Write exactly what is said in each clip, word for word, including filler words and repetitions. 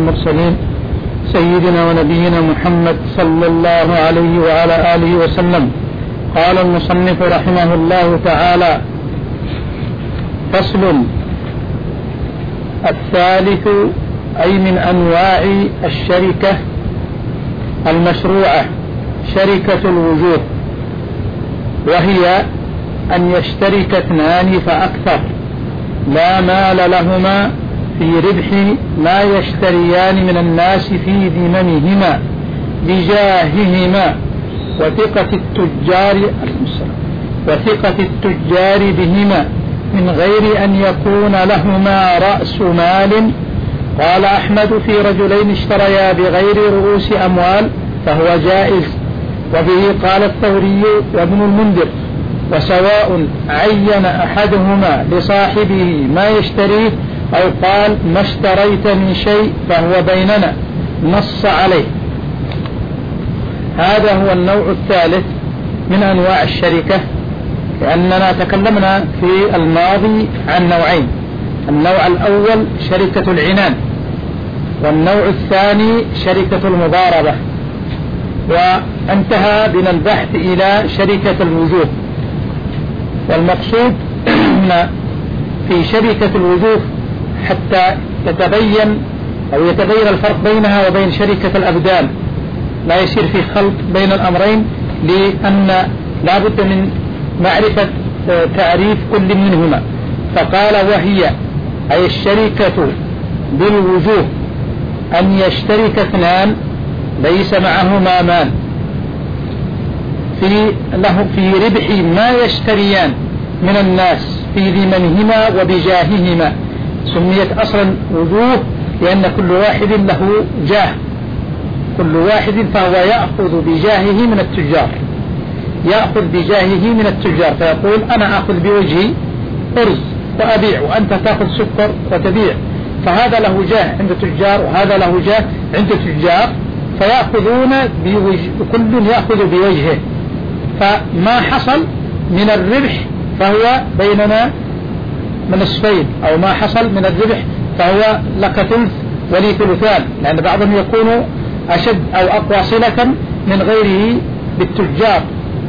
المرسلين سيدنا ونبينا محمد صلى الله عليه وعلى آله وسلم. قال المصنف رحمه الله تعالى: فصل. الثالث أي من أنواع الشركة المشروعة شركة الوجوه، وهي أن يشترك اثنان فأكثر لا مال لهما في ربح ما يشتريان من الناس في ذممهما بجاههما وثقة التجار وثقة التجار بهما من غير أن يكون لهما رأس مال. قال أحمد: في رجلين اشتريا بغير رؤوس أموال فهو جائز. وبه قال الثوري وابن المنذر: وسواء عين أحدهما لصاحبه ما يشتريه أو قال ما اشتريت من شيء فهو بيننا، نص عليه. هذا هو النوع الثالث من أنواع الشركة، لأننا تكلمنا في الماضي عن نوعين: النوع الأول شركة العنان، والنوع الثاني شركة المضاربة. وانتهى بنا البحث إلى شركة الوجوه. والمقصود في شركة الوجوه حتى يتبين أو يتبين الفرق بينها وبين شركة الأبدان، لا يصير في خلط بين الأمرين، لأن لا بد من معرفة تعريف كل منهما. فقال: وهي أي الشركة بالوجوه أن يشترك اثنان ليس معهما مال في له في ربح ما يشتريان من الناس في ذممهما وبجاههما. سميت أصلا وجوه لأن كل واحد له جاه، كل واحد فهو يأخذ بجاهه من التجار، يأخذ بجاهه من التجار، فيقول: أنا أخذ بوجهي أرز وأبيع، وأنت تأخذ سكر وتبيع. فهذا له جاه عند التجار وهذا له جاه عند التجار، فيأخذون بوجه، كل يأخذ بوجهه. فما حصل من الربح فهو بيننا من نصفين، أو ما حصل من الربح فهو لك ثلث ولي ثلثان، لأن بعضهم يكون أشد أو أقوى صلة من غيره بالتجار.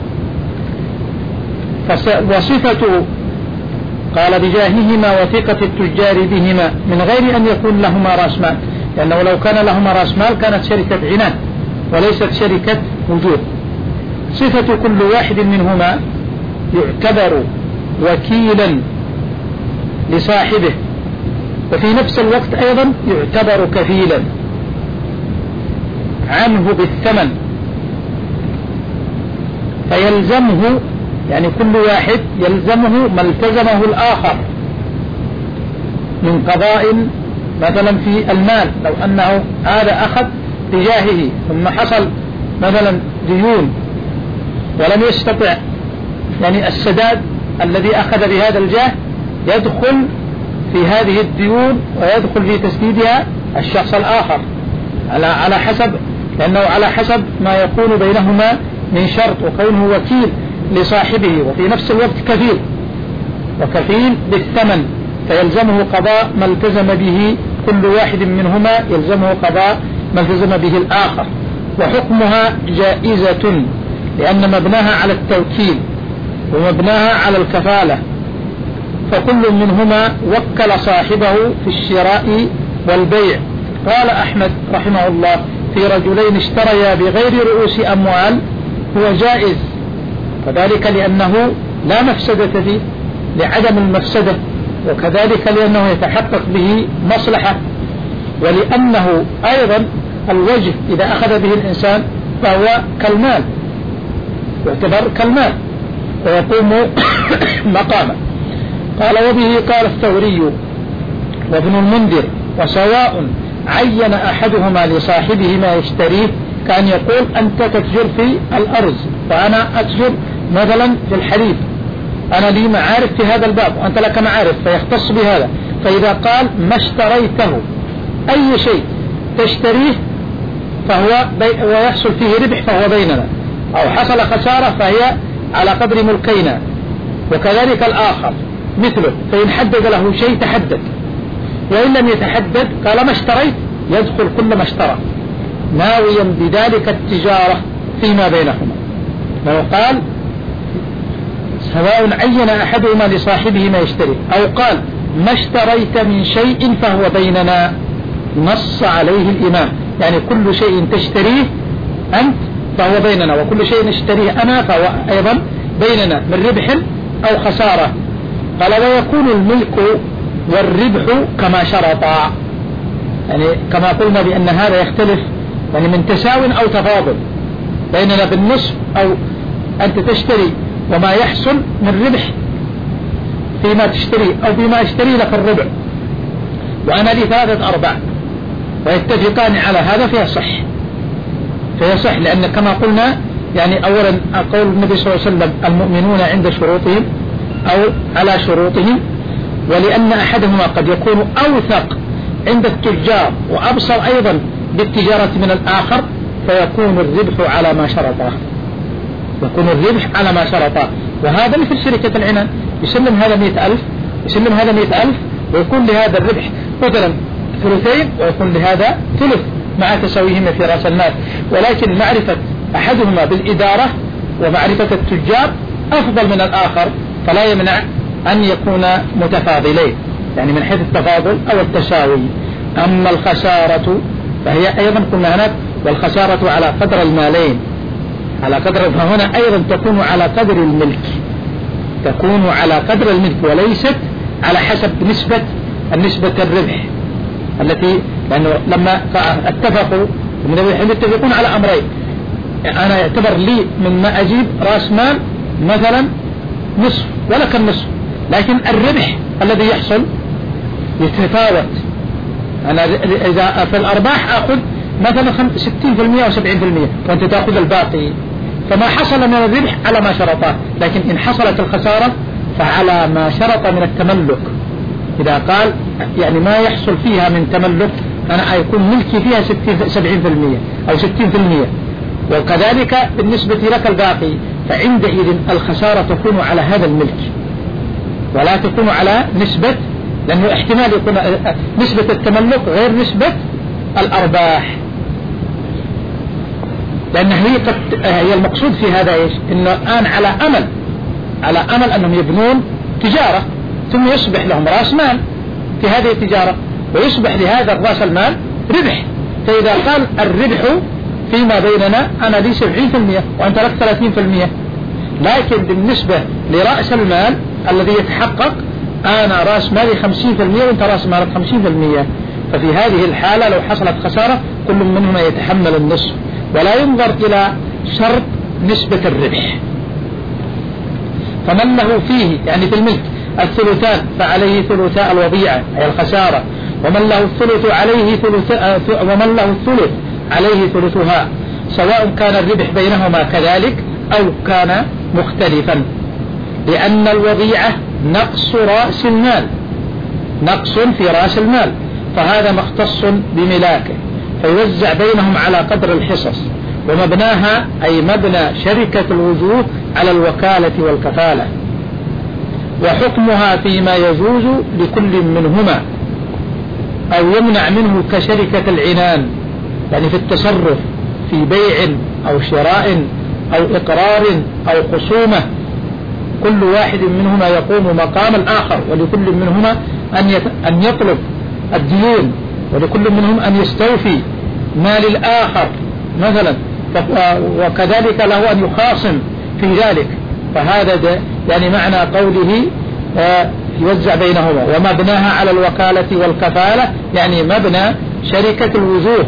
وصفة قال بجاههما وثقة التجار بهما من غير أن يكون لهما رأس مال، لأنه لو كان لهما رأس مال كانت شركة عنان وليست شركة وجوه. صفة كل واحد منهما يعتبر وكيلا لصاحبه، وفي نفس الوقت أيضا يعتبر كفيلا عنه بالثمن، فيلزمه، يعني كل واحد يلزمه ما التزمه الآخر من قضاء مثلا في المال. لو أنه هذا أخذ بجاهه ثم حصل مثلا ديون ولم يستطع يعني السداد الذي أخذ بهذا الجاه، يدخل في هذه الديون ويدخل في تسديدها الشخص الآخر على على حسب، لأنه على حسب ما يكون بينهما من شرط، وكونه وكيل لصاحبه وفي نفس الوقت كفيل، وكفيل بالثمن، فيلزمه قضاء ما التزم به كل واحد منهما، يلزمه قضاء ما التزم به الآخر. وحكمها جائزة، لأن مبناها على التوكيل ومبناها على الكفالة، فكل منهما وكل صاحبه في الشراء والبيع. قال أحمد رحمه الله: في رجلين اشتريا بغير رؤوس أموال هو جائز، وذلك لأنه لا مفسدة فيه لعدم المفسدة، وكذلك لأنه يتحقق به مصلحة، ولأنه أيضا الوجه إذا أخذ به الإنسان فهو كالمال، يعتبر كالمال ويقوم مقامه. قال: وبه قال الثوري وابن المنذر: وسواء عين أحدهما لصاحبه ما يشتريه، كان يقول: أنت تتجر في الأرز وأنا أتجر مثلا في الحليب، أنا لي معارف في هذا الباب وأنت لك معارف، فيختص بهذا. فإذا قال ما اشتريته، أي شيء تشتريه فهو بي ويحصل فيه ربح فهو بيننا، أو حصل خسارة فهي على قدر ملكينا، وكذلك الآخر مثله. فإن حدد له شيء تحدد، وإن لم يتحدد قال ما اشتريت يدخل كل ما اشترى ناويا بذلك التجارة فيما بينهما. لو قال سواء عين أحدهما لصاحبه ما يشتري، أو قال ما اشتريت من شيء فهو بيننا، نص عليه الإمام، يعني كل شيء تشتريه أنت فهو بيننا، وكل شيء نشتريه أنا فهو أيضا بيننا من ربح أو خسارة. قال ويكون الملك والربح كما شرطا، يعني كما قلنا بأن هذا يختلف يعني من تساو أو تفاضل بيننا بالنصف، أو أنت تشتري وما يحصل من ربح فيما تشتري أو فيما اشتري لك الربع، وأنا لي ثلاثة أرباع ويتفقان على هذا فيصح فيصح لأن كما قلنا يعني أولا قول النبي صلى الله عليه وسلم المؤمنون عند شروطهم أو على شروطهم، ولأن أحدهما قد يكون أوثق عند التجار وأبصر أيضا بالتجارة من الآخر، فيكون الربح على ما شرطه، يكون الربح على ما شرطه. وهذا مثل شركة العنان، يسلم هذا مئة ألف يسلم هذا مئة ألف ويكون لهذا الربح مثلا ثلثين ويكون لهذا ثلث مع تساويهما في رأس المال، ولكن معرفة أحدهما بالإدارة ومعرفة التجار أفضل من الآخر، فلا يمنع أن يكون متفاضلين يعني من حيث التفاضل أو التساوي. أما الخسارة فهي أيضا قلنا هناك والخسارة على قدر المالين، على قدر، فهنا أيضا تكون على قدر الملك، تكون على قدر الملك وليست على حسب نسبة النسبة الربح التي، لأنه لما اتفقوا من يتفقون على أمرين، أنا يعتبر لي من ما أجيب رأس مال مثلا نصف ولك النصف، لكن الربح الذي يحصل يتفاوت، أنا إذا في الأرباح أخذ مثلا ستين بالمئة أو سبعين بالمئة وأنت تأخذ الباقي، فما حصل من الربح على ما شرطه، لكن إن حصلت الخسارة فعلى ما شرط من التملك. إذا قال يعني ما يحصل فيها من تملك أنا يكون ملكي فيها سبعين بالمئة أو ستين بالمئة، وكذلك بالنسبة لك الباقي، فعندئذ الخسارة تكون على هذا الملك ولا تكون على نسبة، لأنه احتمال يكون نسبة التملك غير نسبة الأرباح، لأن هي, هي المقصود في هذا إيش؟ إنه الآن على أمل على أمل أنهم يبنون تجارة ثم يصبح لهم رأس مال في هذه التجارة ويصبح لهذا الرأس المال ربح، فإذا قال الربح فيما بيننا أنا لي سبعين بالمئة وأنت لك ثلاثين بالمئة، لكن بالنسبة لرأس المال الذي يتحقق أنا رأس مالي خمسين بالمئة وأنت رأس مالك خمسين بالمئة، ففي هذه الحالة لو حصلت خسارة كل منهما يتحمل النصف، ولا ينظر إلى شرط نسبة الربح. فمن له فيه يعني في الملك الثلثان فعليه ثلثاء الوضيعة أي الخسارة، ومن له الثلث عليه ثلث ومن له الثلث عليه ثلثها، سواء كان الربح بينهما كذلك أو كان مختلفا، لأن الوضيعة نقص رأس المال، نقص في رأس المال، فهذا مختص بملاكه فيوزع بينهم على قدر الحصص، ومبناها أي مبنى شركة الوجوه على الوكالة والكفالة، وحكمها فيما يجوز لكل منهما أو يمنع منه كشركة العنان، يعني في التصرف في بيع أو شراء أو إقرار أو خصومة، كل واحد منهما يقوم مقام الآخر، ولكل منهما أن يطلب الديون، ولكل منهم أن يستوفي مال الآخر مثلا، وكذلك له أن يخاصم في ذلك، فهذا يعني معنى قوله يوزع بينهما، ومبناها على الوكالة والكفالة يعني مبنى شركة الوجوه،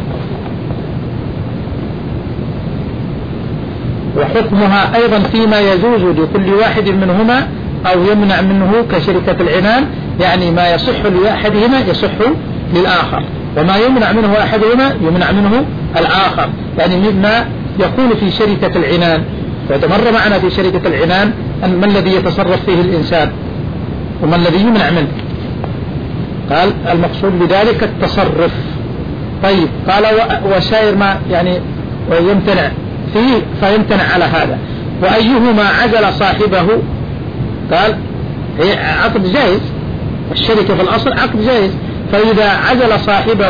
وحكمها أيضا فيما يجوز لكل واحد منهما أو يمنع منه كشركة العنان، يعني ما يصح لأحدهما يصح للآخر، وما يمنع منه أحدهما يمنع منه الآخر، يعني مما يكون في شركة العنان. وتمر معنا في شركة العنان أن ما الذي يتصرف فيه الإنسان وما الذي يمنع منه، قال المقصود بذلك التصرف. طيب قال وسائر ما يعني يمتنع فيه فيمتنع على هذا، وأيهما عزل صاحبه، قال هي عقد جائز، الشركة في الأصل عقد جائز، فإذا عزل صاحبه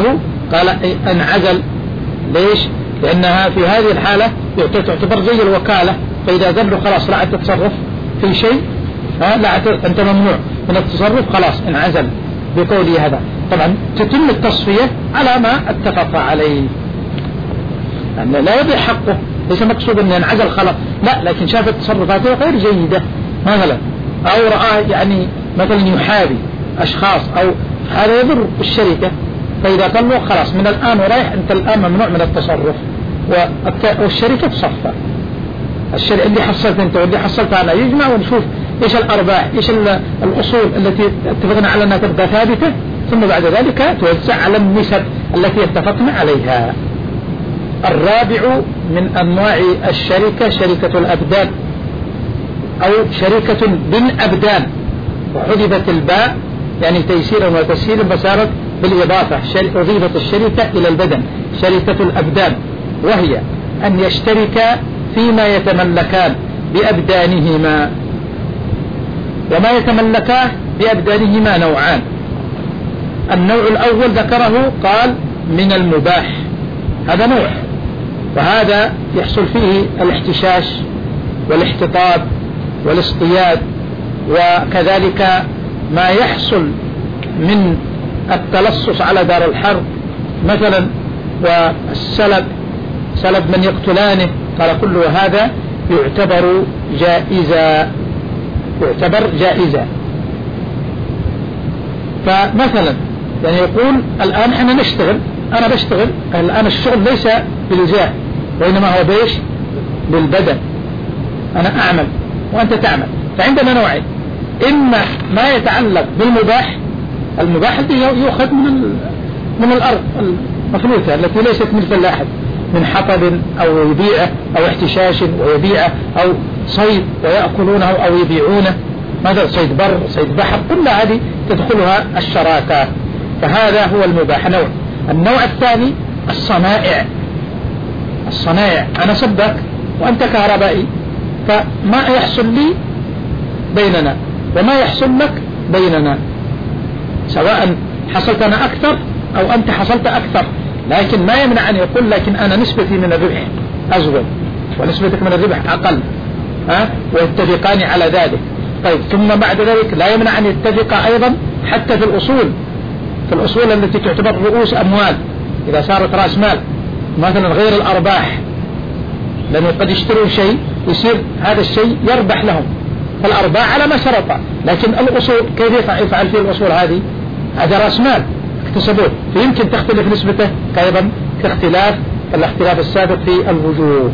قال انعزل. ليش؟ لأنها في هذه الحالة تعتبر زي الوكالة، فإذا قال له خلاص لا تتصرف في شيء، ها لا أنت ممنوع من التصرف، خلاص انعزل بقوله هذا. طبعا تتم التصفية على ما اتفق عليه، يعني لا يضيع حقه، ليس مقصود أن ينعزل خلاص، لا، لكن شاف تصرفاته غير جيدة مثلا، أو رأى يعني مثلا يحابي أشخاص، أو هذا يضر الشركة، فإذا قال له خلاص من الآن ورايح أنت الآن ممنوع من التصرف، والشركة تصفى، الشركة اللي حصلت أنت واللي حصلت أنا يجمع ونشوف إيش الأرباح، إيش الأصول التي اتفقنا على أنها تبقى ثابتة، ثم بعد ذلك توزع على النسب التي اتفقنا عليها. الرابع من أنواع الشركة شركة الأبدان أو شركة بالأبدان، وحذفت الباء يعني تيسيرا وتسهيلا فصارت بالإضافة، أضيفت الشركة إلى البدن، شركة الأبدان، وهي أن يشترك فيما يتملكان بأبدانهما. وما يتملكاه بأبدانهما نوعان. النوع الأول ذكره قال من المباح، هذا نوع، وهذا يحصل فيه الاحتشاش والاحتطاب والاصطياد، وكذلك ما يحصل من التلصص على دار الحرب مثلا، والسلب، سلب من يقتلانه، قال كل هذا يعتبر جائزا، يعتبر جائزا. فمثلا يعني يقول الآن احنا نشتغل، أنا بشتغل الآن، الشغل ليس بالجاه وإنما هو بيش بالبدن، أنا أعمل وأنت تعمل، فعندنا نوعين، إما ما يتعلق بالمباح، المباح الذي يؤخذ من من الأرض المفلوتة التي ليست ملكا لأحد، من حطب أو يبيعه، أو احتشاش ويبيعه، أو صيد ويأكلونه أو يبيعونه، مثلا صيد بر، صيد بحر، كل هذه تدخلها الشراكة، فهذا هو المباح نوع. النوع الثاني الصنائع، الصنائع أنا سباك وأنت كهربائي، فما يحصل لي بيننا وما يحصل لك بيننا، سواء حصلت أنا أكثر أو أنت حصلت أكثر، لكن ما يمنع أن يقول لكن أنا نسبتي من الربح أزود ونسبتك من الربح أقل، ها، ويتفقان على ذلك. طيب ثم بعد ذلك لا يمنع أن يتفق أيضا حتى في الأصول، في الأصول التي تعتبر رؤوس أموال، إذا صارت رأس مال مثلا غير الأرباح، لأنه قد يشترون شيء يصير هذا الشيء يربح لهم، فالأرباح على ما شرط، لكن الأصول كيف يفعل فيه الأصول هذه؟ هذا رأس مال اكتسبوه، فيمكن تختلف نسبته أيضا كاختلاف الاختلاف السابق في الوجوه.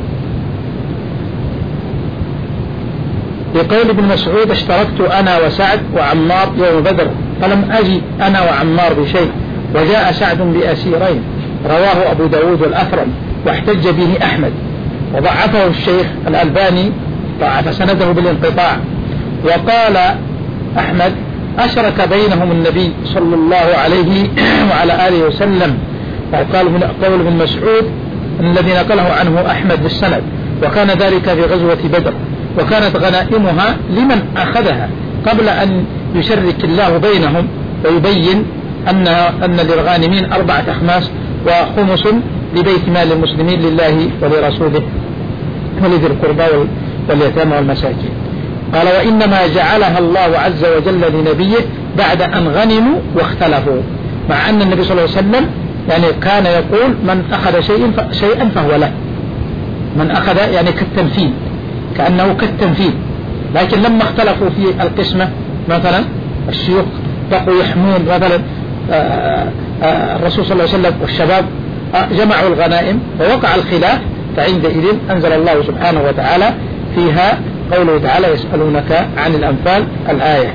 بقول ابن مسعود اشتركت أنا وسعد وعمار يوم بدر فلم أجي أنا وعمار بشيء، وجاء سعد بأسيرين، رواه أبو داود والأثرم، واحتج به أحمد، وضعفه الشيخ الألباني، ضعف سنده بالانقطاع. وقال أحمد أشرك بينهم النبي صلى الله عليه وعلى آله وسلم، وقال من قول ابن مسعود الذي نقله عنه أحمد بالسند، وكان ذلك في غزوة بدر، وكانت غنائمها لمن أخذها قبل أن يشرك الله بينهم ويبين أن أن للغانمين أربعة أخماس وخمس لبيت مال المسلمين لله ولرسوله ولذي القربى واليتامى والمساكين. قال وإنما جعلها الله عز وجل لنبيه بعد أن غنموا واختلفوا، مع أن النبي صلى الله عليه وسلم يعني كان يقول من أخذ شيء شيئا فهو له، من أخذ يعني كالتنفيذ، كأنه كالتنفيذ، لكن لما اختلفوا في القسمة مثلا الشيوخ بقوا يحمون مثلا الرسول صلى الله عليه وسلم والشباب جمعوا الغنائم ووقع الخلاف، فعندئذ أنزل الله سبحانه وتعالى فيها قوله تعالى يسألونك عن الأنفال الآية.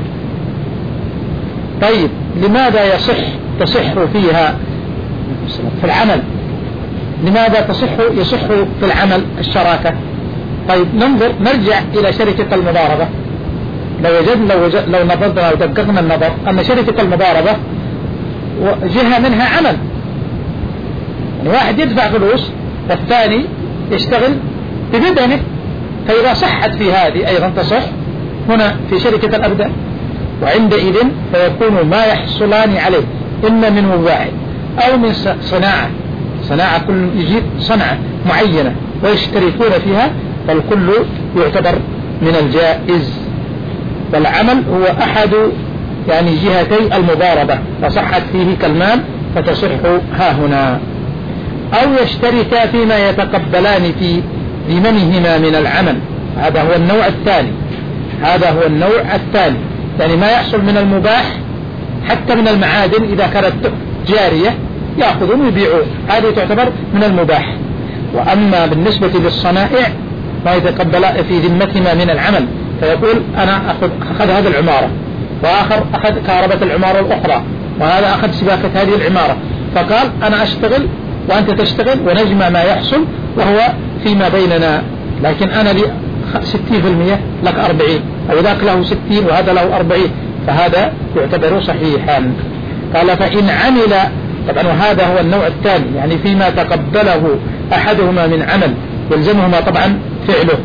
طيب لماذا يصح تصح فيها في العمل؟ لماذا تصح يصح في العمل الشراكة؟ طيب ننظر نرجع إلى شركة المضاربة. لو وجدنا لو, وجد لو نظرنا ودققنا النظر أن شركة المضاربة جهة منها عمل، يعني واحد يدفع فلوس والثاني يشتغل ببدنه، فإذا صحت في هذه أيضا تصح هنا في شركة الأبدان، وعندئذ فيكون ما يحصلان عليه إما من مباح أو من صناعة صناعة كل يجيب صنعة معينة ويشتركون فيها، فالكل يعتبر من الجائز. والعمل هو أحد يعني جهتي المضاربة، فصحت فيه كالمال فتصح ها هنا. أو يشتركا فيما يتقبلان في ضمنهما من العمل، هذا هو النوع الثاني هذا هو النوع الثاني يعني ما يحصل من المباح حتى من المعادن إذا كانت جارية يأخذون ويبيعون، هذه تعتبر من المباح. وأما بالنسبة للصنائع ما يتقبل في ذمتهما من العمل، فيقول أنا أخذ, أخذ هذه العمارة، وآخر أخذ كهرباء العمارة الأخرى، وهذا أخذ سباكة هذه العمارة، فقال أنا أشتغل وأنت تشتغل ونجمع ما يحصل وهو فيما بيننا، لكن أنا لي ستين في المية لك أربعين، أو ذاك له ستين وهذا له أربعين، فهذا يعتبر صحيحا. قال فإن عمل، طبعا وهذا هو النوع الثاني يعني فيما تقبله أحدهما من عمل يلزمهما طبعا فعله.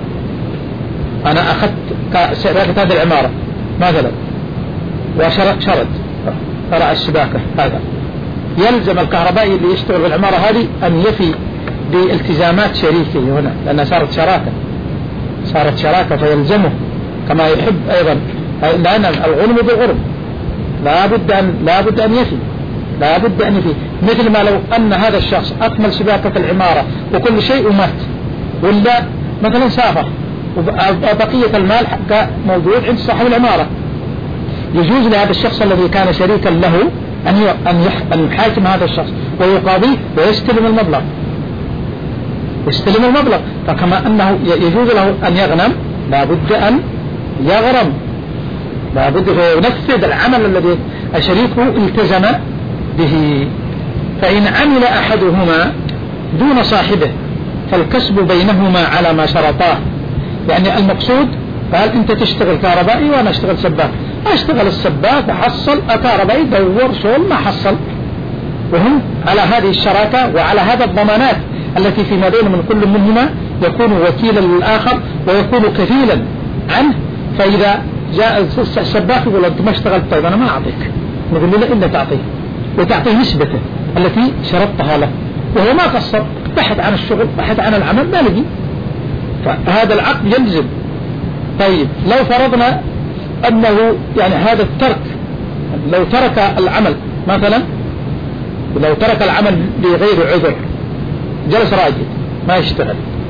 أنا أخذت سباكة هذه العمارة مثلا وشرط شرط فرع السباكة، هذا يلزم الكهربائي اللي يشتغل في العمارة هذه أن يفي بالتزامات شريكه هنا، لأنها صارت شراكة صارت شراكة فيلزمه كما يحب أيضا، لأن الغنم بالغرم لا بد أن لا بد أن يفي لا بد أن يفي مثل ما لو أن هذا الشخص أكمل سباكة العمارة وكل شيء ومات، ولا مثلا سافر وبقية المال حقه موجود عند صاحب العمارة، يجوز لهذا الشخص الذي كان شريكا له أن أن يحاكم هذا الشخص ويقاضيه ويستلم المبلغ يستلم المبلغ فكما أنه يجوز له أن يغنم لا بد أن يغرم، لا بد ينفذ العمل الذي شريكه التزم به. فإن عمل أحدهما دون صاحبه فالكسب بينهما على ما شرطاه، يعني المقصود قال أنت تشتغل كهربائي وأنا أشتغل سباك، أشتغل السباك حصل الكهربائي دور شغل ما حصل، وهم على هذه الشراكة وعلى هذا الضمانات التي فيما بين من كل منهما يكون وكيلا للآخر ويكون كفيلا عنه. فإذا جاء السباك يقول أنت ما اشتغلت طيب أنا ما أعطيك، نقول له لا إلا تعطيه وتعطيه نسبته التي شرطتها له، وهو ما قصر بحث عن الشغل بحث عن العمل ما لقي، فهذا العقد يلزم. طيب لو فرضنا أنه يعني هذا الترك لو ترك العمل مثلا لو ترك العمل بغير عذر جلس راجل ما يشتغل،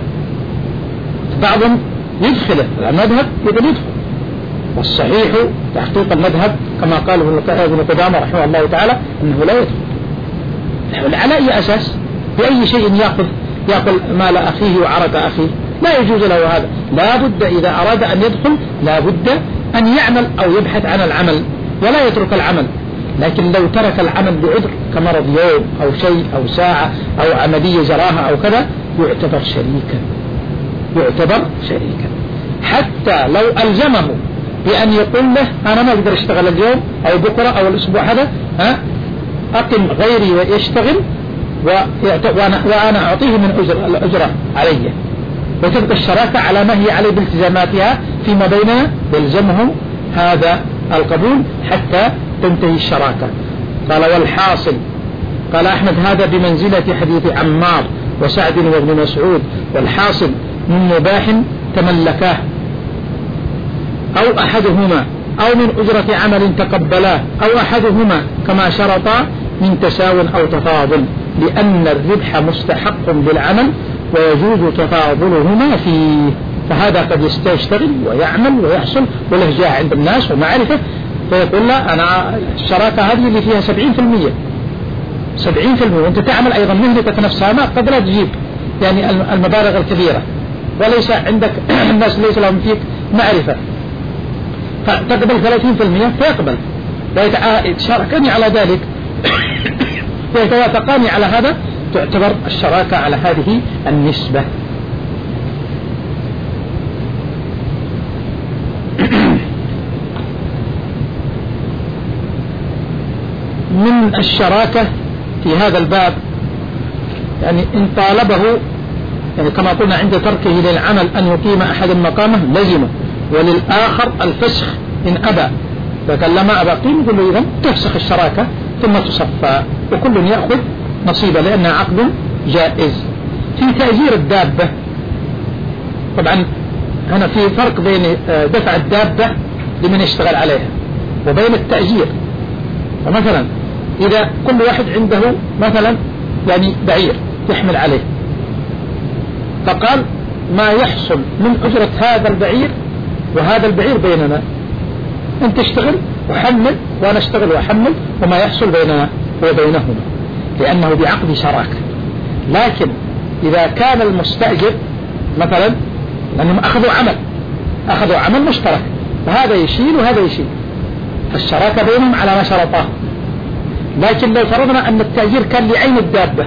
بعضهم يدخله المذهب يقول يدخل، والصحيح تحقيق المذهب كما قال ابن قدامة رحمه الله تعالى أنه لا يدخل. على أي أساس؟ بأي شيء يأخذ يأكل مال أخيه وعرق أخيه؟ لا يجوز له هذا، لا بد إذا أراد أن يدخل لا بد أن يعمل أو يبحث عن العمل ولا يترك العمل. لكن لو ترك العمل بعذر كمرض يوم أو شيء أو ساعة أو عملية جراها أو كذا يعتبر شريكا يعتبر شريكا حتى لو ألزمه بأن يقول له أنا ما أقدر أشتغل اليوم أو بكرة أو الأسبوع هذا ها أقم غيري ويشتغل وأنا, وأنا أعطيه من أجر الأجرة علي، وتبقى الشراكة على ما هي عليه بالتزاماتها فيما بيننا، يلزمه هذا القبول حتى تنتهي الشراكة. قال والحاصل قال أحمد هذا بمنزلة حديث عمار وسعد وابن مسعود، والحاصل من مباح تملكاه أو أحدهما أو من أجرة عمل تقبلاه أو أحدهما كما شرطا من تساو أو تفاضل، لأن الربح مستحق بالعمل ويجوز تفاضلهما فيه. فهذا قد يستشتغل ويعمل ويحصل وله جاه عند الناس ومعرفة، فيقول لا أنا الشراكة هذه اللي فيها سبعين في المية سبعين في المية وأنت تعمل أيضا مهنتك نفسها ما قد لا تجيب يعني المبالغ الكبيرة، وليس عندك الناس ليس لهم فيك معرفة، فتقبل ثلاثين في المية فيقبل ويتشاركني على ذلك ويتوافقان على هذا، تعتبر الشراكة على هذه النسبة. من الشراكة في هذا الباب يعني إن طالبه يعني كما قلنا عند تركه للعمل أن يقيم أحد مقامه لزمه، وللآخر الفسخ إن أبى، فقال لما أبى قيم يقول له إذن تفسخ الشراكة ثم تصفى وكل يأخذ نصيبه لأنها عقد جائز. في تأجير الدابة طبعا هنا في فرق بين دفع الدابة لمن يشتغل عليها وبين التأجير. فمثلا إذا كل واحد عنده مثلا يعني بعير يحمل عليه، فقال ما يحصل من أجرة هذا البعير وهذا البعير بيننا، أنت تشتغل وحمل وأنا أشتغل وأحمل وما يحصل بيننا وبينهما لأنه بعقد شراكة. لكن إذا كان المستأجر مثلا لأنهم أخذوا عمل أخذوا عمل مشترك فهذا يشيل وهذا يشيل فالشراكة بينهم على ما شرطاه. لكن لو فرضنا أن التأجير كان لعين الدابة،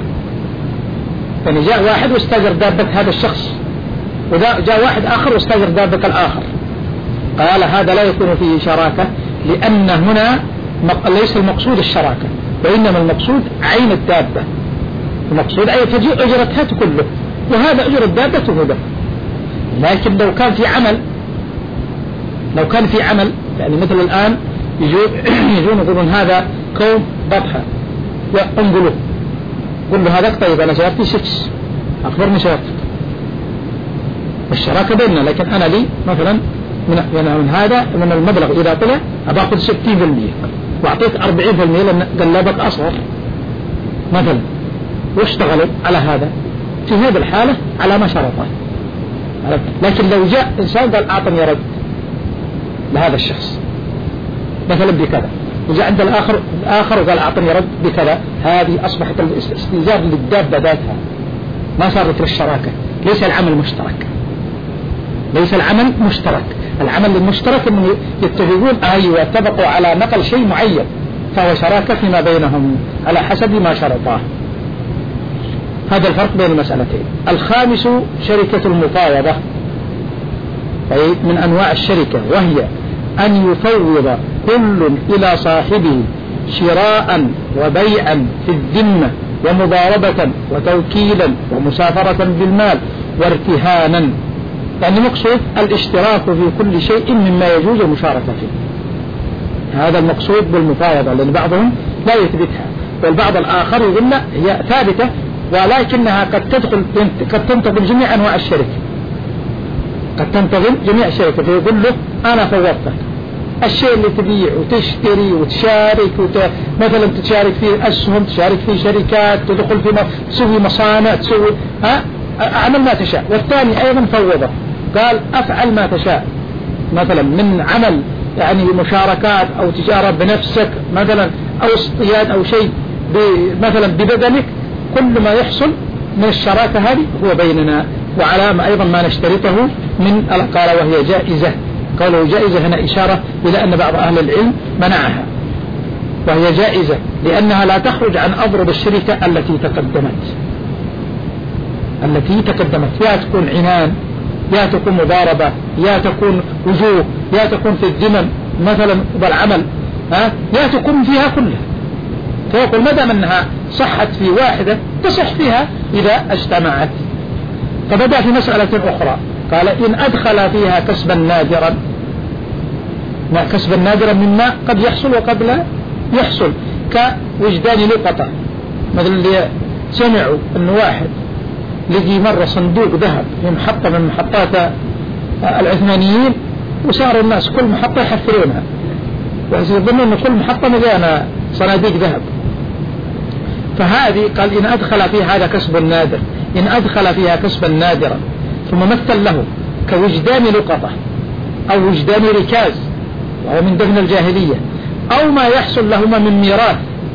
يعني جاء واحد واستأجر دابة هذا الشخص وجاء واحد آخر واستأجر دابة الآخر، قال هذا لا يكون فيه شراكة لأن هنا ليس المقصود الشراكة وإنما المقصود عين الدابة، المقصود أي تجي أجرتها كله وهذا أجر الدابة هذا. لكن لو كان في عمل لو كان في عمل يعني مثل الآن يجون يقولون هذا كوم ضبحة وانقلوه قل له هذا طيب أنا شاركتي ستس أخبرني شاركت الشراكة بيننا، لكن أنا لي مثلا من, يعني من هذا من المبلغ إذا طلع أباخذ ستين بالمئة وأعطيك أربعين بالمئة لأن قلبك أصغر مثلا واشتغلوا على هذا في هذه الحالة على ما شرطه. لكن لو جاء إنسان قال أعطني رد لهذا الشخص مثلا بكذا وجاء عند الآخر الآخر وقال أعطني رد بكذا، هذه أصبحت الاستئجار للدابة ذاتها ما صارت للشراكة. ليس العمل مشترك ليس العمل مشترك العمل المشترك أنه يتفقون أيوة اتفقوا على نقل شيء معين فهو شراكة فيما بينهم على حسب ما شرطاه. هذا الفرق بين المسألتين. الخامس شركة المفاوضة، أي من أنواع الشركة، وهي أن يفوض كل إلى صاحبه شراء وبيعا في الذمة ومضاربة وتوكيلا ومسافرة بالمال وارتهانا، يعني مقصود الاشتراك في كل شيء مما يجوز المشاركة فيه. هذا المقصود بالمفاوضة، لأن بعضهم لا يثبتها والبعض الآخر يقول لا هي ثابتة ولكنها قد تدخل قد تنتظم جميع أنواع الشركة قد تنتظم جميع الشركة فيقول له أنا فوضتك الشيء اللي تبيع وتشتري وتشارك وت... مثلا تشارك في أسهم تشارك في شركات تدخل في م... تسوي مصانع تسوي ها أعمل ما تشاء. والثاني أيضا فوضه قال أفعل ما تشاء مثلا من عمل يعني مشاركات أو تجارة بنفسك مثلا أو اصطياد أو شيء ب... مثلا ببدنك، كل ما يحصل من الشراكة هذه هو بيننا وعلامة أيضا ما نشترطه من قال وهي جائزة. قالوا جائزة هنا إشارة إلى أن بعض أهل العلم منعها، وهي جائزة لأنها لا تخرج عن أضرب الشركة التي تقدمت التي تقدمت يا تكون عنان يا تكون مضاربة يا تكون وجوه يا تكون في الذمم مثلا بالعمل ها يا تكون فيها كلها. فيقول ما دام أنها صحت في واحدة تصح فيها إذا اجتمعت. فبدأ في مسألة أخرى قال إن أدخل فيها كسبا نادرا، ما كسبا نادرا مما قد يحصل وقد لا يحصل كوجدان لقطة، مثل اللي سمعوا أن واحد لقي مرة صندوق ذهب في محطة من محطات العثمانيين وصار الناس كل محطة يحفرونها ويظنون أن كل محطة مليانة صناديق ذهب. فهذه قال إن أدخل فيها هذا كسب نادر، إن أدخل فيها كسبا نادرا ثم مثل له كوجدان لقطة أو وجدان ركاز وهو من دفن الجاهلية أو ما يحصل لهما من ميراث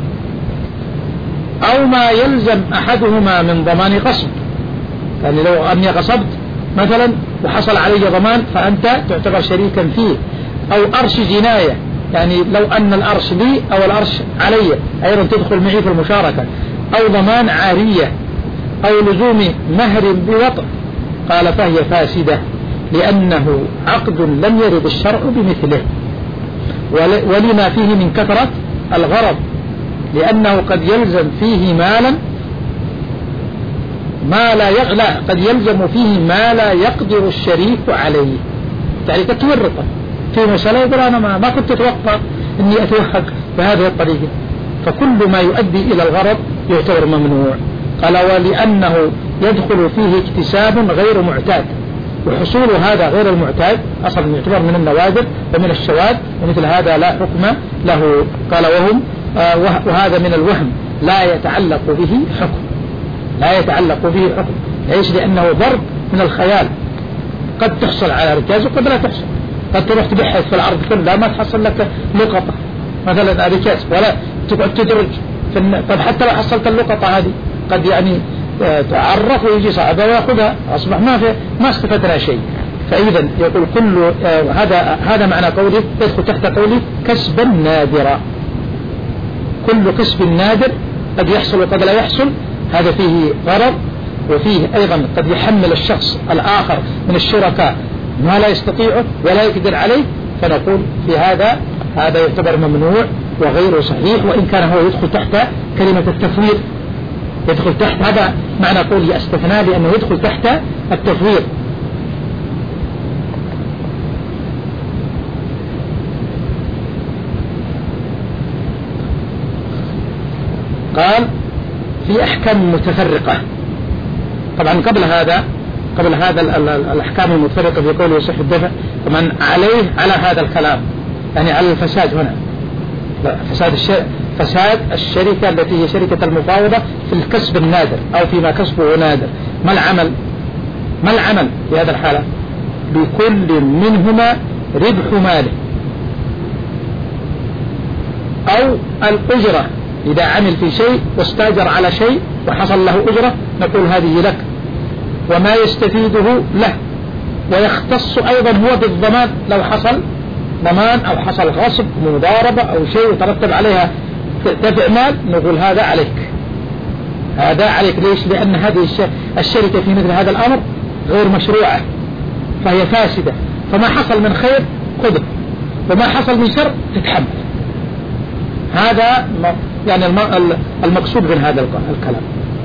أو ما يلزم أحدهما من ضمان قصب، يعني لو أني قصبت مثلا وحصل علي ضمان فأنت تعتبر شريكا فيه، أو أرش جناية يعني لو أن الأرش لي أو الأرش علي أيضا تدخل معي في المشاركة، أو ضمان عارية أو لزوم مهر بوطء، قال فهي فاسدة لأنه عقد لم يرد الشرع بمثله ولما فيه من كثرة الغرض، لأنه قد يلزم فيه مالا ما لا يغلى قد يلزم فيه ما لا يقدر الشريك عليه، يعني تتورطه في مسألة يقول أنا ما, ما كنت أتوقع أني أتوهق بهذه الطريقة فكل ما يؤدي إلى الغرض يعتبر ممنوع. قال ولأنه يدخل فيه اكتساب غير معتاد، وحصول هذا غير المعتاد أصلا يعتبر من النوادر ومن الشواذ، ومثل هذا لا حكم له. قال وهم آه وهذا من الوهم لا يتعلق به حكم، لا يتعلق به حكم. ليش؟ لأنه ضرب من الخيال، قد تحصل على ركاز وقد لا تحصل. قد تروح تبحث في الأرض كلها ما تحصل لك لقطة مثلا ركاز، ولا تقعد تدرج في الن... طب حتى لو حصلت اللقطة هذه قد يعني تعرف ويجي صعب ويأخذها، أصبح ما في ما استفدنا شيء. فإذا يقول كل آه هذا هذا معنى قوله يدخل تحت قوله كسبا نادرا. كل كسب نادر قد يحصل وقد لا يحصل، هذا فيه غرض، وفيه أيضا قد يحمل الشخص الآخر من الشركاء ما لا يستطيعه ولا يقدر عليه، فنقول في هذا هذا يعتبر ممنوع وغير صحيح، وإن كان هو يدخل تحت كلمة التفويض. يدخل تحت هذا معنى قولي استثناء، لأنه يدخل تحت التفويض. قال في أحكام متفرقة. طبعا قبل هذا قبل هذا الأحكام المتفرقة في قوله يصح الدفع، طبعا عليه على هذا الكلام، يعني على الفساد هنا، فساد الشركة فساد الشركة التي هي شركة المفاوضة في الكسب النادر أو فيما كسبه نادر. ما العمل ما العمل في هذا الحالة؟ بكل منهما ربح ماله أو الأجرة. إذا عمل في شيء واستاجر على شيء وحصل له أجرة نقول هذه لك وما يستفيده له، ويختص أيضا هو بالضمان لو حصل ضمان أو حصل غصب مضاربة أو شيء يترتب عليها دفع مال نقول هذا عليك، هذا عليك. ليش؟ لأن هذه الشركة في مثل هذا الأمر غير مشروعة فهي فاسدة، فما حصل من خير خذه وما حصل من شر تتحمل. هذا يعني المقصود من هذا الكلام.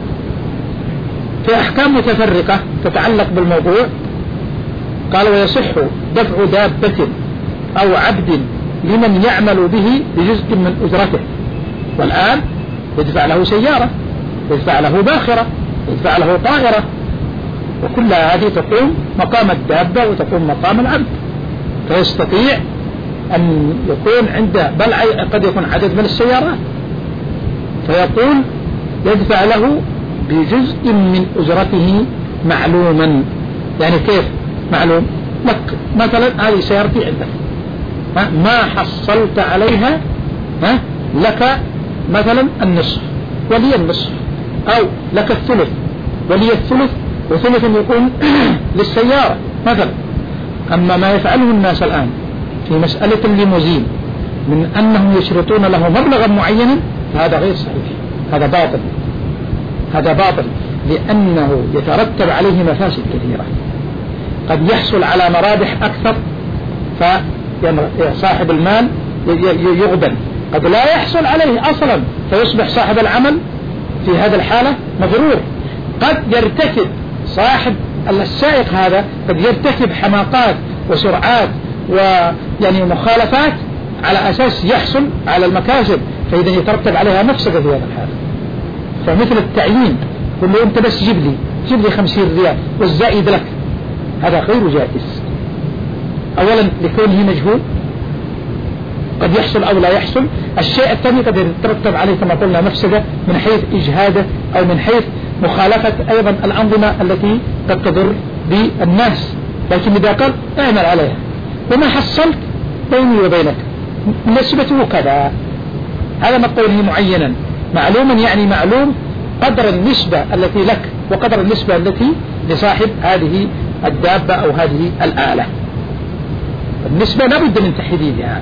في أحكام متفرقة تتعلق بالموضوع قال ويصح دفع دابة أو عبد لمن يعمل به بجزء من أجرته. والآن يدفع له سيارة، يدفع له باخرة، يدفع له طائرة، وكل هذه تقوم مقام الدابة وتقوم مقام العبد، فيستطيع أن يكون عنده بل قد يكون عدد من السيارات، فيقول يدفع له بجزء من أجرته معلوما. يعني كيف معلوم؟ لك مثلا هذه سيارتي عندك ما حصلت عليها ها لك مثلا النصف ولي النصف، أو لك الثلث ولي الثلث، وثلث يكون للسيارة مثلا. أما ما يفعله الناس الآن في مسألة الليموزين من أنهم يشرطون له مبلغا معينا فهذا غير صحيح، هذا باطل، هذا باطل لأنه يترتب عليه مفاسد كثيرة. قد يحصل على مرابح أكثر فصاحب المال يغبن، قد لا يحصل عليه أصلا فيصبح صاحب العمل في هذا الحالة مغرور. قد يرتكب صاحب السائق هذا قد يرتكب حماقات وسرعات ويعني مخالفات على أساس يحصل على المكاسب، فإذا يترتب عليها مفسدة في هذا الحالة. فمثل التعيين قل له أنت بس جيب لي جيب لي خمسين ريال والزائد لك، هذا غير جائز. أولا لكونه مجهول قد يحصل أو لا يحصل. الشيء الثاني قد يترتب عليه كما قلنا مفسدة من حيث إجهاده أو من حيث مخالفة أيضا الأنظمة التي قد تضر بالناس. لكن إذا قال اعمل عليها وما حصلت بيني وبينك نسبته كذا، هذا مقوله معينا معلوما، يعني معلوم قدر النسبة التي لك وقدر النسبة التي لصاحب هذه الدابة أو هذه الآلة. النسبة لابد من تحديدها.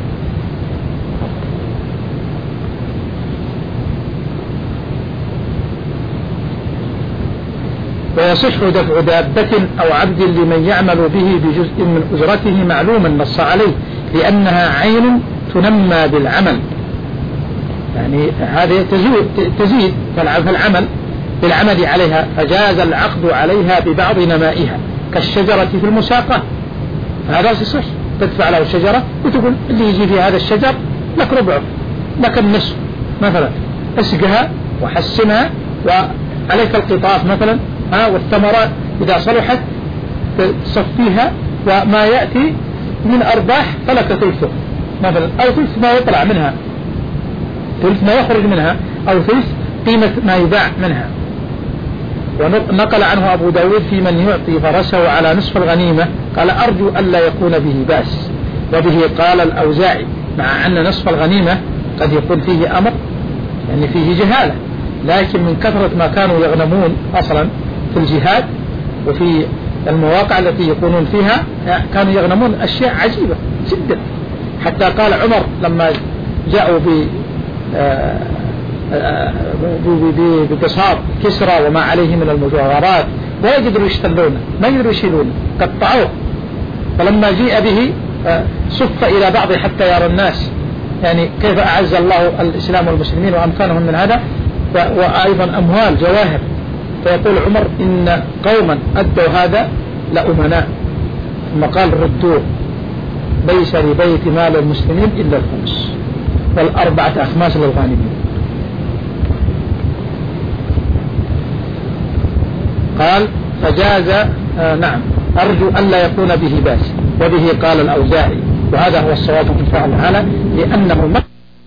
ويصح دفع دابة أو عبد لمن يعمل به بجزء من أجرته معلوما نص عليه لأنها عين تنمى بالعمل، يعني هذه تزيد تزيد في العمل بالعمل عليها، فجاز العقد عليها ببعض نمائها كالشجرة في المساقة، هذا يصح تدفع له الشجرة وتقول اللي يجي في هذا الشجر لك ربع لك النصف مثلا، اسقها وحسنها، وعليك القطاف مثلا ها، والثمرات إذا صلحت تصفيها، وما يأتي من أرباح فلك ثلثه مثلا، أو ثلث ما يطلع منها، ثلث ما يخرج منها، أو ثلث قيمة ما يباع منها. ونقل عنه أبو داود في من يعطي فرسه على نصف الغنيمة قال أرجو ألا يكون به بأس. وبه قال الأوزاعي مع أن نصف الغنيمة قد يكون فيه أمر يعني فيه جهالة، لكن من كثرة ما كانوا يغنمون أصلا في الجهاد وفي المواقع التي يكونون فيها كانوا يغنمون أشياء عجيبة جدا، حتى قال عمر لما جاءوا ب بقصار كسرى وما عليه من المجوهرات لا يقدروا يشتلونه، ما يقدروا يشيلونه، قطعوه، فلما جيء به صف إلى بعض حتى يرى الناس يعني كيف أعز الله الإسلام والمسلمين وأمكانهم من هذا، وأيضا أموال جواهر. فيقول عمر إن قوما أدوا هذا لأمناء، ثم قال ردوه، ليس لبيت مال المسلمين إلا الخمس والأربعة أخماس للغانمين. قال فجاز آه نعم أرجو ألا يكون به بأس. وبه قال الأوزاعي، وهذا هو الصواب إن شاء الله تعالى، لأنه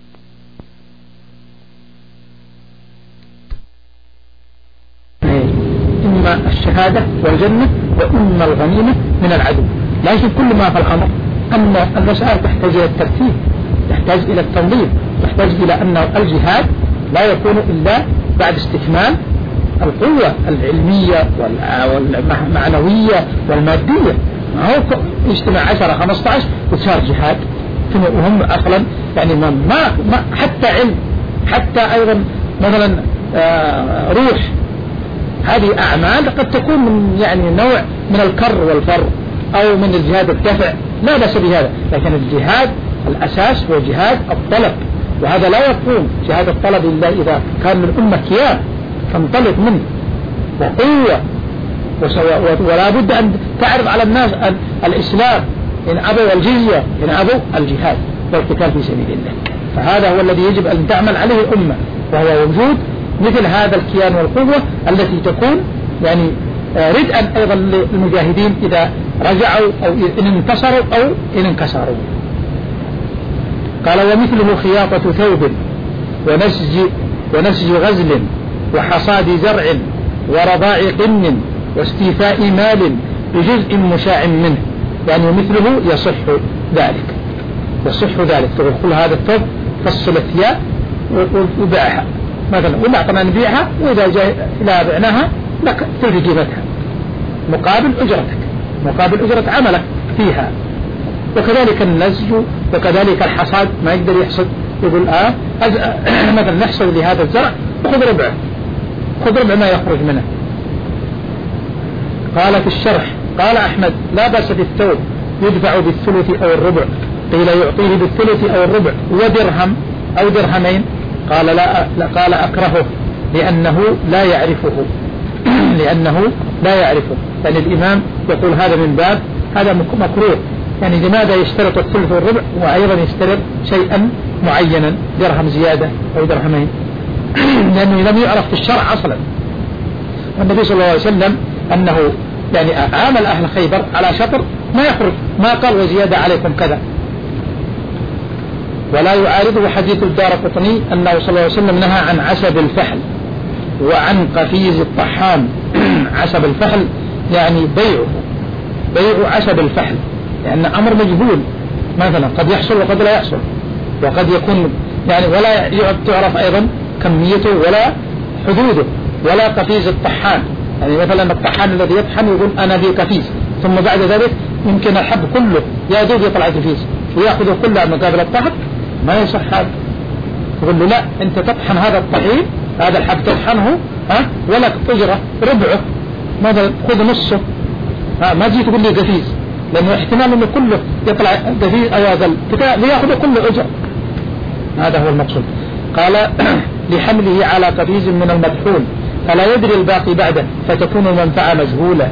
إما الشهادة والجنة وإما الغنيمة من العدو. لكن كل ما في الأمر أن المسألة تحتاج إلى الترتيب، تحتاج إلى التنظيم، تحتاج إلى أن الجهاد لا يكون إلا بعد استكمال القوة العلمية والمعنوية والمادية. ما هو يجتمع عشرة خمسة عشر وصار جهاد، وهم أصلا يعني ما, ما حتى علم، حتى أيضا مثلا آه روح، هذه أعمال قد تكون من يعني نوع من الكر والفر أو من الجهاد الدفع، لا بأس بهذا، لكن الجهاد الأساس هو جهاد الطلب، وهذا لا يكون جهاد الطلب إلا إذا كان من الأمة كيان تنطلق منه وقوة، ولا بد أن تعرض على الناس الإسلام إن أبوا الجزية إن أبوا الجهاد والقتال في سبيل الله. فهذا هو الذي يجب أن تعمل عليه الأمة، وهو وجود مثل هذا الكيان والقوة التي تكون يعني ردءا أيضا للمجاهدين إذا رجعوا أو إن انتصروا أو إن انكسروا. قال ومثله خياطة ثوب ونسج, ونسج غزل وحصاد زرع ورضاع قن واستيفاء مال بجزء مشاع منه، يعني مثله يصح ذلك، يصح ذلك تقول هذا الثوب فصل الثياب وبيعها مثلا، ونعطنا نبيعها، وإذا جاء لا بعناها لك تلقي قيمتها مقابل أجرتك، مقابل أجرة عملك فيها. وكذلك النسج وكذلك الحصاد، ما يقدر يحصد يقول آه مثلا نحصد لهذا الزرع خذ ربعه، خذ ربع ما يخرج منه. قال في الشرح قال أحمد لا بأس بالثوب يدفع بالثلث أو الربع، قيل يعطيه بالثلث أو الربع ودرهم أو درهمين، قال لا, لا قال أكرهه لأنه لا يعرفه لأنه لا يعرفه يعني الإمام يقول هذا من باب هذا مكروه، يعني لماذا يشترط الثلث والربع وأيضا يشترط شيئا معينا درهم زيادة أو درهمين لأنه لم يعرف في الشرع أصلا. والنبي صلى الله عليه وسلم أنه يعني عامل أهل خيبر على شطر ما يخرج، ما قال وزيادة عليكم كذا. ولا يعارضه حديث الدارقطني أنه صلى الله عليه وسلم نهى عن عسب الفحل وعن قفيز الطحان. عسب الفحل يعني بيعه، بيع عسب الفحل، لأن يعني أمر مجهول، مثلا قد يحصل وقد لا يحصل، وقد يكون يعني ولا تعرف أيضا كميته ولا حدوده. ولا قفيز الطحان، يعني مثلا الطحان الذي يطحن يقول أنا بي قفيز، ثم بعد ذلك يمكن الحب كله يا دوب يطلع قفيز ويأخذه كله مقابل الطحن، ما يصح هذا. يقول له لا، أنت تطحن هذا الطحين، هذا الحب تطحنه ها ولك أجرة ربعه، ماذا خذ نصه، ها ما تجي تقول لي قفيز، لأنه احتمال أنه كله يطلع قفيز أو أقل ليأخذ كله أجرة. هذا هو المقصود. قال لحمله على قفيز من المدحون فلا يدري الباقي بعده فتكون المنفعة مجهولة.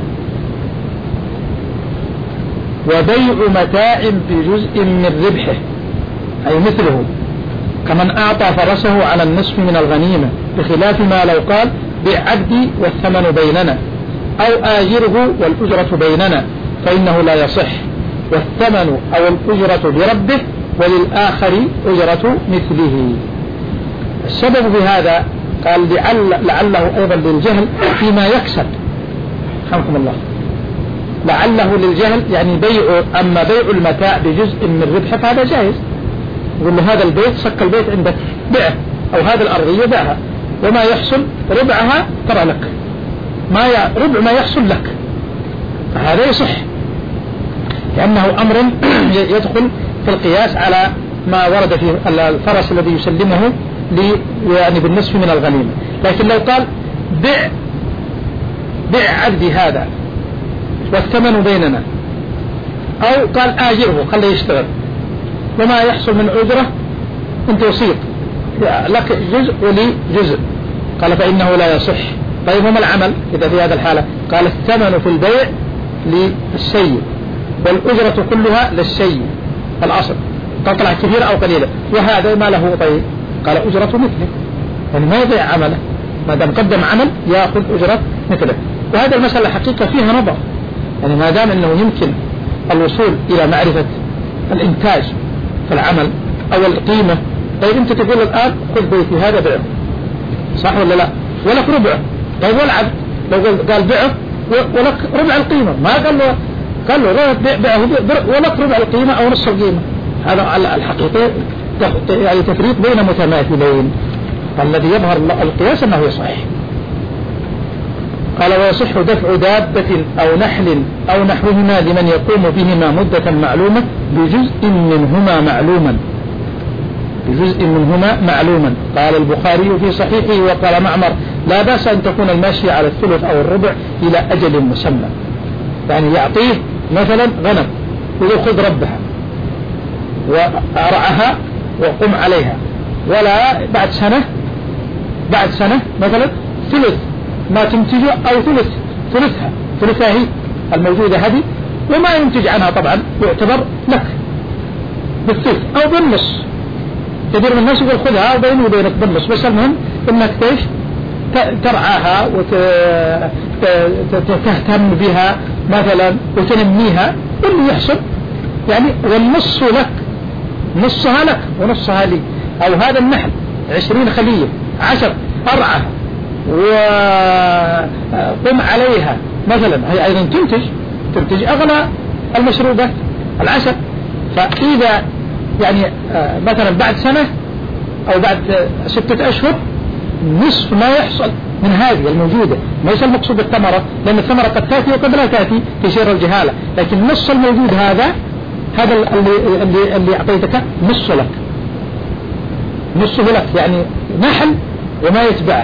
وبيع متاع بجزء من ربحه أي مثله، كمن أعطى فرسه على النصف من الغنيمة، بخلاف ما لو قال بيع عبدي والثمن بيننا، أو آجره والأجرة بيننا، فإنه لا يصح، والثمن أو الأجرة بربه وللآخر أجرة مثله. السبب في هذا قال لعل لعله أيضا للجهل فيما يكسب، رحمكم الله، لعله للجهل يعني بيع، أما بيع المتاع بجزء من ربحه فهذا جائز، يقول له هذا البيت صك البيت عندك بيعه، أو هذا الأرضية بيعها، وما يحصل ربعها ترى لك، ما ي... ربع ما يحصل لك، فهذا يصح، لأنه أمر يدخل في القياس على ما ورد في الفرس الذي يسلمه لي يعني بالنصف من الغنيمة. لكن لو قال بيع بيع عبدي هذا والثمن بيننا، أو قال آجره خليه يشتغل وما يحصل من أجرة أنت وسيط لك جزء ولي جزء، قال فإنه لا يصح. طيب وما العمل إذا في هذا الحالة؟ قال الثمن في البيع للسيد والأجرة كلها للسيد الأصل، تطلع كثيرة أو قليلة، وهذا ما له طيب، قال أجرة مثله، يعني ما يضيع عمله، ما دام قدم عمل يأخذ أجرة مثله. وهذا المسألة حقيقة فيها نظر، يعني ما دام أنه يمكن الوصول إلى معرفة الإنتاج في العمل أو القيمة، طيب أنت تقول الآن خذ بيتي هذا بيعه، صح ولا لا؟ ولك ربعه. طيب والعبد لو قال بيعه ولك ربع القيمة، ما قال له قال له بيعه ولك ربع القيمة أو نصف القيمة، هذا على الحقيقة يعني تفريق بين متماثلين، فالذي يظهر القياس أنه يصح. قال ويصح دفع دابة أو نحل أو نحوهما لمن يقوم بهما مدة معلومة بجزء منهما معلوما بجزء منهما معلوما. قال البخاري في صحيحه وقال معمر لا بأس أن تكون الماشية على الثلث أو الربع إلى أجل مسمى، يعني يعطيه مثلا غنم يقول خذ ربها وأرعها وقم عليها، ولا بعد سنة بعد سنة مثلا ثلث ما تنتجه أو ثلث ثلثها ثلثها هي الموجودة هذه، وما ينتج عنها طبعا يعتبر لك بالثلث أو بالنص، كثير من الناس يقول خذها وبيني وبينك بالنص، بس المهم انك تيش ترعاها وتهتم بها مثلا وتنميها، واللي يحصل يعني والنص لك، نصها لك ونصها لي. او هذا النحل عشرين خلية عشر أرعها وقم عليها مثلا، هي ايضا تنتج تنتج اغلى المشروبات العسل، فاذا يعني مثلا بعد سنة او بعد ستة اشهر نصف ما يحصل من هذه الموجودة، ليس المقصود بالثمرة، لان الثمرة قد تأتي وقد لا تأتي في سير الجهالة، لكن نص الموجود هذا هذا اللي, اللي, اللي اعطيتك نص لك نصه لك، يعني نحل وما يتبعه،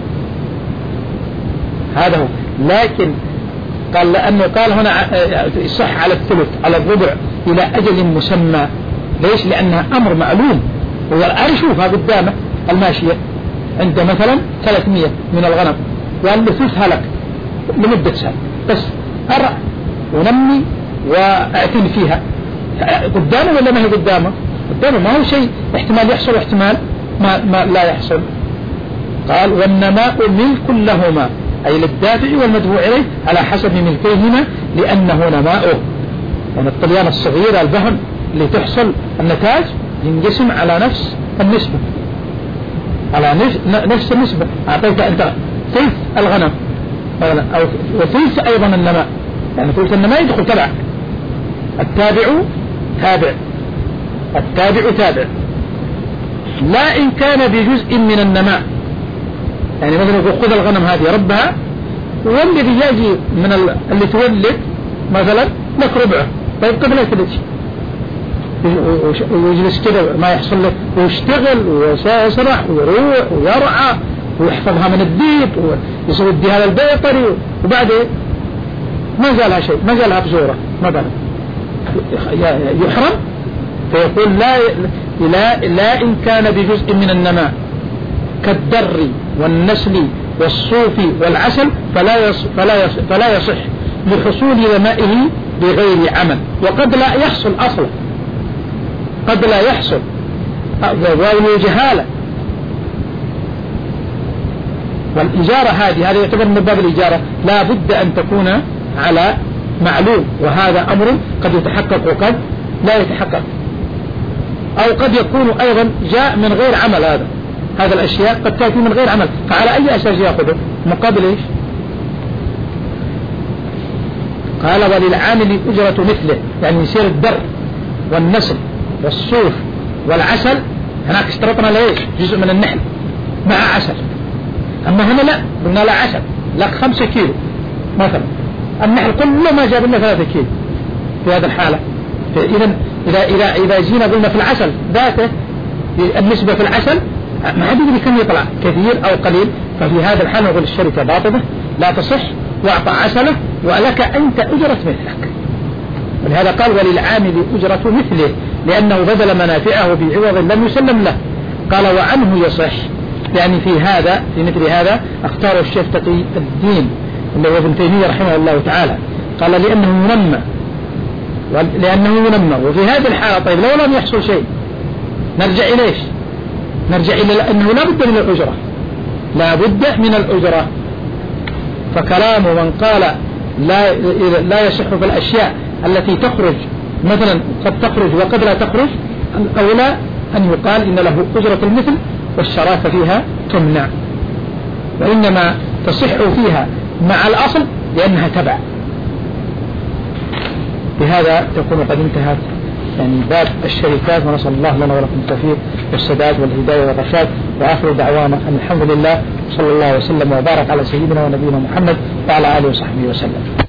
هذا هو. لكن قال لأنه قال هنا صح على الثلث على الربع إلى أجل مسمى، ليش؟ لأنها أمر معلوم، وأنا أشوفها قدامه الماشية عنده مثلا ثلاثمية من الغنم وقال له ثلثها لك لمدة سنة بس، أرع ونمي واعتني فيها، قدامه ولا ما هي قدامه؟ قدامه، ما هو شيء احتمال يحصل واحتمال ما, ما لا يحصل. قال والنماء ملك لهما، أي للدافع والمدفوع إليه على حسب ملكيهما لأنه نماؤه، يعني الطليان الصغيرة البهم اللي تحصل النتاج ينقسم على نفس النسبة، على نفس النسبة. أعطيت أنت ثلث الغنم أو وثلث أيضا النماء، يعني ثلث النماء يدخل تبع التابع تابع التابع تابع، لا إن كان بجزء من النماء، يعني مثلا يقول خذ الغنم هذه ربها، والذي يجي من اللي تولد مثلا لك ربعه، طيب قبل ثلاث شيء ويجلس كده ما يحصل له، ويشتغل ويسرح ويروح ويرعى ويحفظها من الديب ويسوي الديها للبيطري، وبعدين ما زالها شيء، ما زالها بزورة مثلا يحرم، فيقول لا, لا, لا إن كان بجزء من النماء كالدر والنسل والصوف والعسل فلا يصح, فلا يصح, فلا يصح لحصول نمائه بغير عمل، وقد لا يحصل أصلا، قد لا يحصل واو الجهالة. والإجارة هذه هذا يعتبر من باب الإجارة لا بد أن تكون على معلوم، وهذا أمر قد يتحقق وقد لا يتحقق، أو قد يكون أيضا جاء من غير عمل. هذا هذا الأشياء قد تأتي من غير عمل، فعلى أي أساس يأخذه؟ مقابل إيش؟ قال وللعامل أجرة مثله، يعني يصير الدر والنسل والصوف والعسل هناك اشترطنا ليش جزء من النحل مع عسل، أما هنا لا، قلنا لا عسل لك خمسة كيلو مثلا، النحل كله ما جاب لنا ثلاثة كيلو في هذا الحالة. إذا إذا إذا إذا جينا قلنا في العسل ذاته النسبة في العسل ما حد يدري كم يطلع كثير أو قليل، ففي هذا الحال نقول الشركة باطلة لا تصح، واعطى عسله ولك أنت أجرة مثلك. ولهذا قال وللعامل أجرة مثله، لأنه بذل منافعه بعوض لم يسلم له. قال وعنه يصح، يعني في هذا في مثل هذا اختار الشيخ تقي الدين اللي هو ابن تيمية رحمه الله تعالى، قال لأنه منمى، لأنه منمى. وفي هذه الحالة طيب لو لم يحصل شيء نرجع إليش؟ نرجع إلى أنه لا بد من الأجرة، لا بد من الأجرة. فكلام من قال لا لا يصح في الأشياء التي تخرج مثلا قد تخرج وقد لا تخرج، الأولى أن يقال إن له أجرة المثل والشراكة فيها تمنع، وإنما تصح فيها مع الأصل لأنها تبع. بهذا تكون قد انتهت يعني باب الشركات، ونسأل الله لنا ولكم التوفيق والسداد والهداية والرشاد. وآخر دعوانا أن الحمد لله صلى الله وسلم وبارك على سيدنا ونبينا محمد وعلى آله وصحبه وسلم.